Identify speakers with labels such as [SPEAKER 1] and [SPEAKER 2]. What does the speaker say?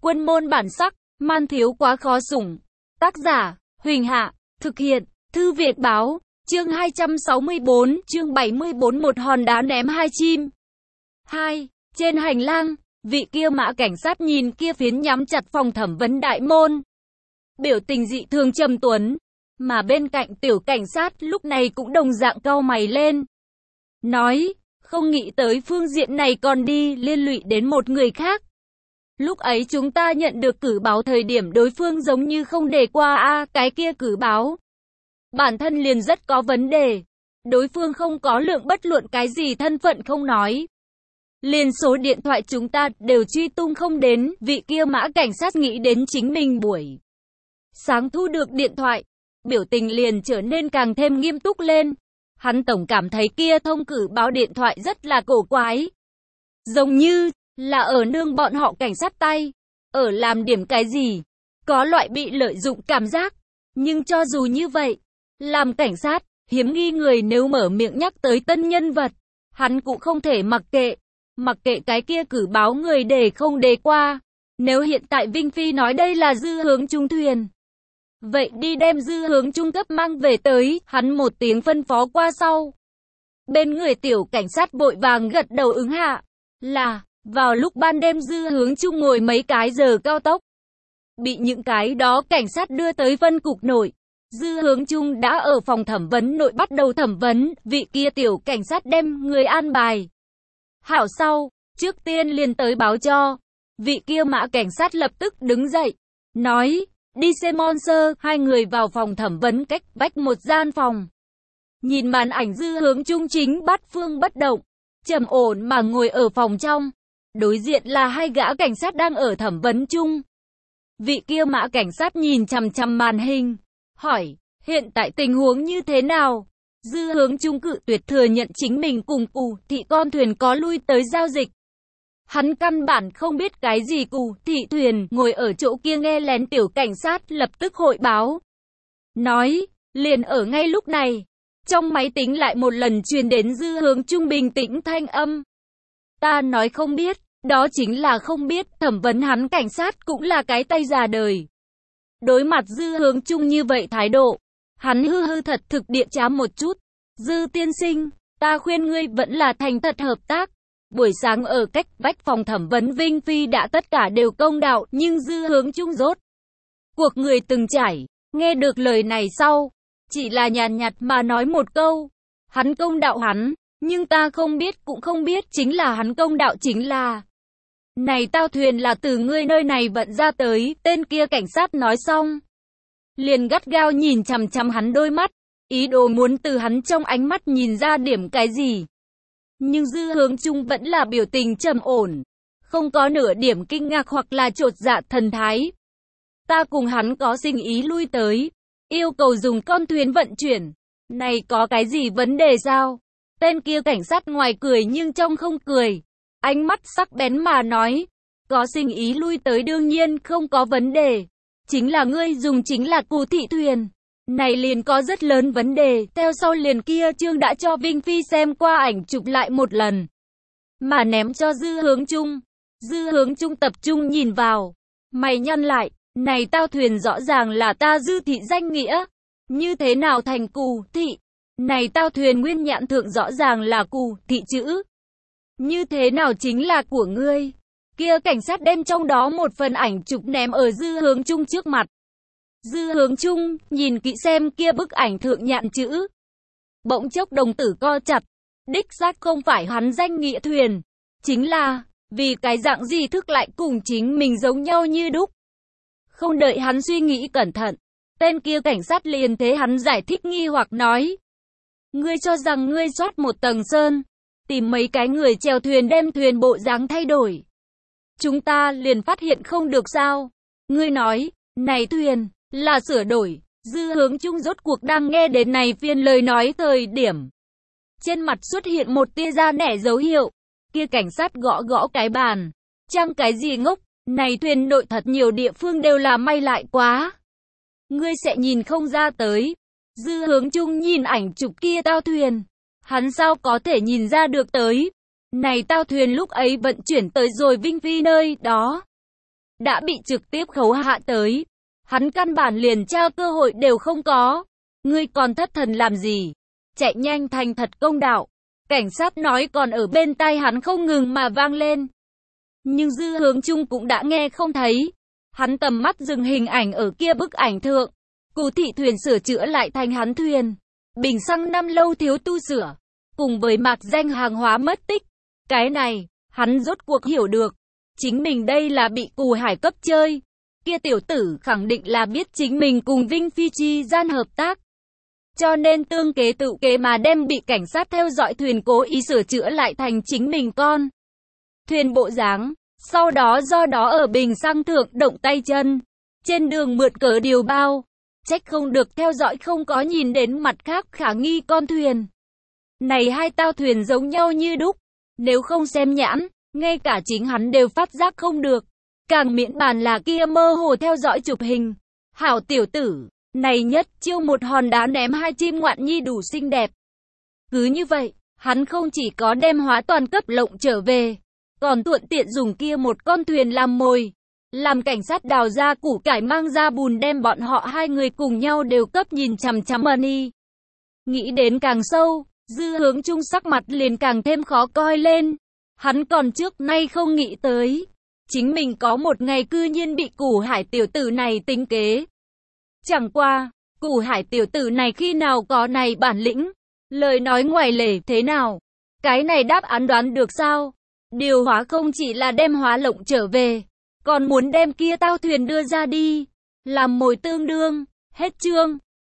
[SPEAKER 1] Quân môn bản sắc, man thiếu quá khó sủng. Tác giả, Huỳnh Hạ, thực hiện, Thư Việt Báo, chương 264, chương 74 một hòn đá ném hai chim. 2. Trên hành lang, vị kia mã cảnh sát nhìn kia phiến nhắm chặt phòng thẩm vấn đại môn. Biểu tình dị thường trầm tuấn, mà bên cạnh tiểu cảnh sát lúc này cũng đồng dạng cau mày lên. Nói, không nghĩ tới phương diện này còn đi liên lụy đến một người khác. Lúc ấy chúng ta nhận được cử báo thời điểm đối phương giống như không đề qua cái kia cử báo. Bản thân liền rất có vấn đề. Đối phương không có lượng bất luận cái gì thân phận không nói. Liền số điện thoại chúng ta đều truy tung không đến, vị kia mã cảnh sát nghĩ đến chính mình buổi sáng thu được điện thoại. Biểu tình liền trở nên càng thêm nghiêm túc lên. Hắn tổng cảm thấy kia thông cử báo điện thoại rất là cổ quái. Giống như là ở nương bọn họ cảnh sát tay, ở làm điểm cái gì, có loại bị lợi dụng cảm giác. Nhưng cho dù như vậy, làm cảnh sát, hiếm nghi người nếu mở miệng nhắc tới tân nhân vật, hắn cũng không thể mặc kệ cái kia cử báo người để không đề qua. Nếu hiện tại Vinh Phi nói đây là dư hướng trung thuyền, vậy đi đem dư hướng trung cấp mang về tới, hắn một tiếng phân phó qua sau. Bên người tiểu cảnh sát vội vàng gật đầu ứng hạ, là, vào lúc ban đêm dư hướng trung ngồi mấy cái giờ cao tốc. Bị những cái đó cảnh sát đưa tới phân cục nội. Dư hướng trung đã ở phòng thẩm vấn nội bắt đầu thẩm vấn, vị kia tiểu cảnh sát đem người an bài. Hảo sau, trước tiên liền tới báo cho. Vị kia mã cảnh sát lập tức đứng dậy, nói, đi xe Monster, hai người vào phòng thẩm vấn cách vách một gian phòng. Nhìn màn ảnh dư hướng trung chính bát phương bất động, trầm ổn mà ngồi ở phòng trong. Đối diện là hai gã cảnh sát đang ở thẩm vấn chung. Vị kia mã cảnh sát nhìn chằm chằm màn hình, hỏi, hiện tại tình huống như thế nào? Dư hướng trung cự tuyệt thừa nhận chính mình cùng Cù Thị con thuyền có lui tới giao dịch. Hắn căn bản không biết cái gì. Cù Thị thuyền ngồi ở chỗ kia nghe lén tiểu cảnh sát lập tức hội báo. Nói, liền ở ngay lúc này, trong máy tính lại một lần truyền đến dư hướng trung bình tĩnh thanh âm. Ta nói không biết, đó chính là không biết, thẩm vấn hắn cảnh sát cũng là cái tay già đời. Đối mặt dư hướng trung như vậy thái độ, hắn hư thật thực địa trá một chút. Dư tiên sinh, ta khuyên ngươi vẫn là thành thật hợp tác. Buổi sáng ở cách vách phòng thẩm vấn Vinh Phi đã tất cả đều công đạo, nhưng dư hướng trung rốt cuộc người từng trải, nghe được lời này sau, chỉ là nhàn nhạt mà nói một câu. Hắn công đạo hắn, nhưng ta không biết cũng không biết chính là hắn công đạo chính là. Này tao thuyền là từ ngươi nơi này vận ra tới, tên kia cảnh sát nói xong. Liền gắt gao nhìn chằm chằm hắn đôi mắt, ý đồ muốn từ hắn trong ánh mắt nhìn ra điểm cái gì. Nhưng dư hướng trung vẫn là biểu tình trầm ổn, không có nửa điểm kinh ngạc hoặc là chột dạ thần thái. Ta cùng hắn có sinh ý lui tới, yêu cầu dùng con thuyền vận chuyển. Này có cái gì vấn đề sao? Tên kia cảnh sát ngoài cười nhưng trong không cười. Ánh mắt sắc bén mà nói, có sinh ý lui tới đương nhiên không có vấn đề. Chính là ngươi dùng chính là Cù Thị thuyền. Này liền có rất lớn vấn đề. Theo sau liền kia Trương đã cho Vinh Phi xem qua ảnh chụp lại một lần, mà ném cho dư hướng trung. Dư hướng trung tập trung nhìn vào, mày nhăn lại, này tao thuyền rõ ràng là ta Dư Thị danh nghĩa, như thế nào thành Cù Thị? Này tao thuyền nguyên nhãn thượng rõ ràng là Cù Thị chữ, như thế nào chính là của ngươi? Kia cảnh sát đem trong đó một phần ảnh chụp ném ở dư hướng trung trước mặt. Dư hướng trung nhìn kỹ xem kia bức ảnh thượng nhãn chữ, bỗng chốc đồng tử co chặt. Đích xác không phải hắn danh nghĩa thuyền, chính là vì cái dạng gì thức lại cùng chính mình giống nhau như đúc. Không đợi hắn suy nghĩ cẩn thận, tên kia cảnh sát liền thế hắn giải thích nghi hoặc nói, ngươi cho rằng ngươi soát một tầng sơn, tìm mấy cái người chèo thuyền đem thuyền bộ dáng thay đổi, chúng ta liền phát hiện không được sao? Ngươi nói, này thuyền là sửa đổi. Dư hướng trung rốt cuộc đang nghe đến này phiên lời nói thời điểm, trên mặt xuất hiện một tia da nẻ dấu hiệu. Kia cảnh sát gõ gõ cái bàn, chăng cái gì ngốc, này thuyền nội thật nhiều địa phương đều là may lại quá, ngươi sẽ nhìn không ra tới. Dư hướng trung nhìn ảnh chụp kia tao thuyền, hắn sao có thể nhìn ra được tới. Này tao thuyền lúc ấy vận chuyển tới rồi Vinh Phi nơi đó, đã bị trực tiếp khấu hạ tới. Hắn căn bản liền tra cơ hội đều không có. Ngươi còn thất thần làm gì? Chạy nhanh thành thật công đạo. Cảnh sát nói còn ở bên tai hắn không ngừng mà vang lên. Nhưng Dư Hướng Trung cũng đã nghe không thấy. Hắn tầm mắt dừng hình ảnh ở kia bức ảnh thượng. Cù thị thuyền sửa chữa lại thành hắn thuyền. Bình xăng năm lâu thiếu tu sửa. Cùng với mạc danh hàng hóa mất tích. Cái này, hắn rốt cuộc hiểu được. Chính mình đây là bị Cù Hải cấp chơi. Kia tiểu tử khẳng định là biết chính mình cùng Vinh Phi chi gian hợp tác. Cho nên tương kế tự kế mà đem bị cảnh sát theo dõi thuyền cố ý sửa chữa lại thành chính mình con thuyền bộ dáng. Sau đó do đó ở bình xăng thượng động tay chân. Trên đường mượn cớ điều bao. Trách không được theo dõi không có nhìn đến mặt khác khả nghi con thuyền. Này hai tao thuyền giống nhau như đúc. Nếu không xem nhãn, ngay cả chính hắn đều phát giác không được. Càng miễn bàn là kia mơ hồ theo dõi chụp hình. Hảo tiểu tử, này nhất chiêu một hòn đá ném hai chim ngoạn nhi đủ xinh đẹp. Cứ như vậy, hắn không chỉ có đem hóa toàn cấp lộng trở về, còn thuận tiện dùng kia một con thuyền làm mồi. Làm cảnh sát đào ra củ cải mang ra bùn đem bọn họ hai người cùng nhau đều cấp nhìn chằm chằm money. Nghĩ đến càng sâu, Dư Hướng Trung sắc mặt liền càng thêm khó coi lên. Hắn còn trước nay không nghĩ tới. Chính mình có một ngày cư nhiên bị Cù Hải tiểu tử này tính kế. Chẳng qua, Cù Hải tiểu tử này khi nào có này bản lĩnh. Lời nói ngoài lề thế nào? Cái này đáp án đoán được sao? Điều hóa không chỉ là đem hóa lộng trở về, còn muốn đem kia tao thuyền đưa ra đi. Làm mồi tương đương, hết chương.